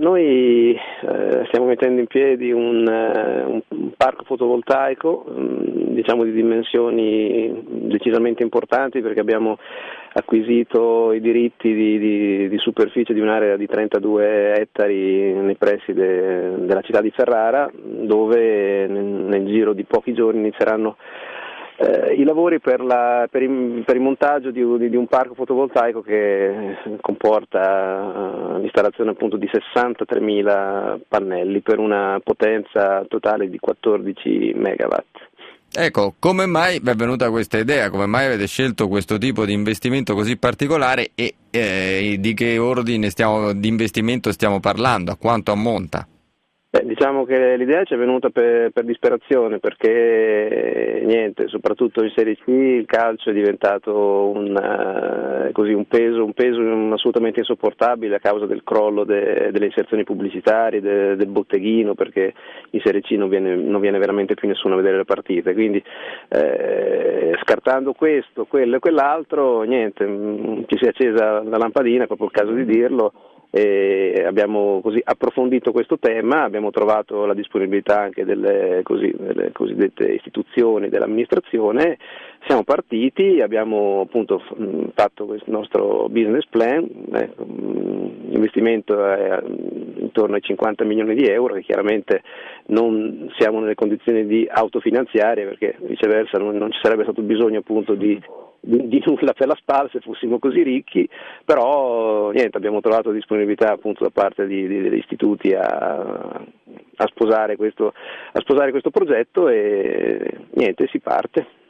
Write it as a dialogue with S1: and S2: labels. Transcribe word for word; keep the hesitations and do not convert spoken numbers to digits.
S1: noi eh, stiamo mettendo in piedi un, eh, un, un parco fotovoltaico, mh, diciamo di dimensioni decisamente importanti, perché abbiamo acquisito i diritti di, di, di superficie di un'area di trentadue ettari nei pressi de, della città di Ferrara, dove nel, nel giro di pochi giorni inizieranno Eh, i lavori per, la, per, il, per il montaggio di, di, di un parco fotovoltaico che comporta uh, l'installazione appunto di sessantatremila pannelli per una potenza totale di quattordici megawatt.
S2: Ecco, come mai vi è venuta questa idea? Come mai avete scelto questo tipo di investimento così particolare e eh, di che ordine stiamo, di investimento stiamo parlando? A quanto ammonta?
S1: Beh, diciamo che l'idea ci è venuta per, per disperazione, perché niente, soprattutto in Serie C il calcio è diventato un, uh, così, un peso, un peso assolutamente insopportabile a causa del crollo de, delle inserzioni pubblicitarie, de, del botteghino, perché in Serie C non viene, non viene veramente più nessuno a vedere le partite, quindi eh, scartando questo, quello e quell'altro, niente, mh, ci si è accesa la lampadina, è proprio il caso di dirlo. E abbiamo così approfondito questo tema, abbiamo trovato la disponibilità anche delle, così, delle cosiddette istituzioni dell'amministrazione, siamo partiti, abbiamo appunto fatto questo nostro business plan, eh, l'investimento è intorno ai cinquanta milioni di euro, che chiaramente non siamo nelle condizioni di autofinanziare, perché viceversa non, non ci sarebbe stato bisogno appunto di Di, di nulla per la spalla se fossimo così ricchi, però niente, abbiamo trovato disponibilità appunto da parte di, di, degli istituti a, a, sposare questo, a sposare questo progetto e niente, si parte.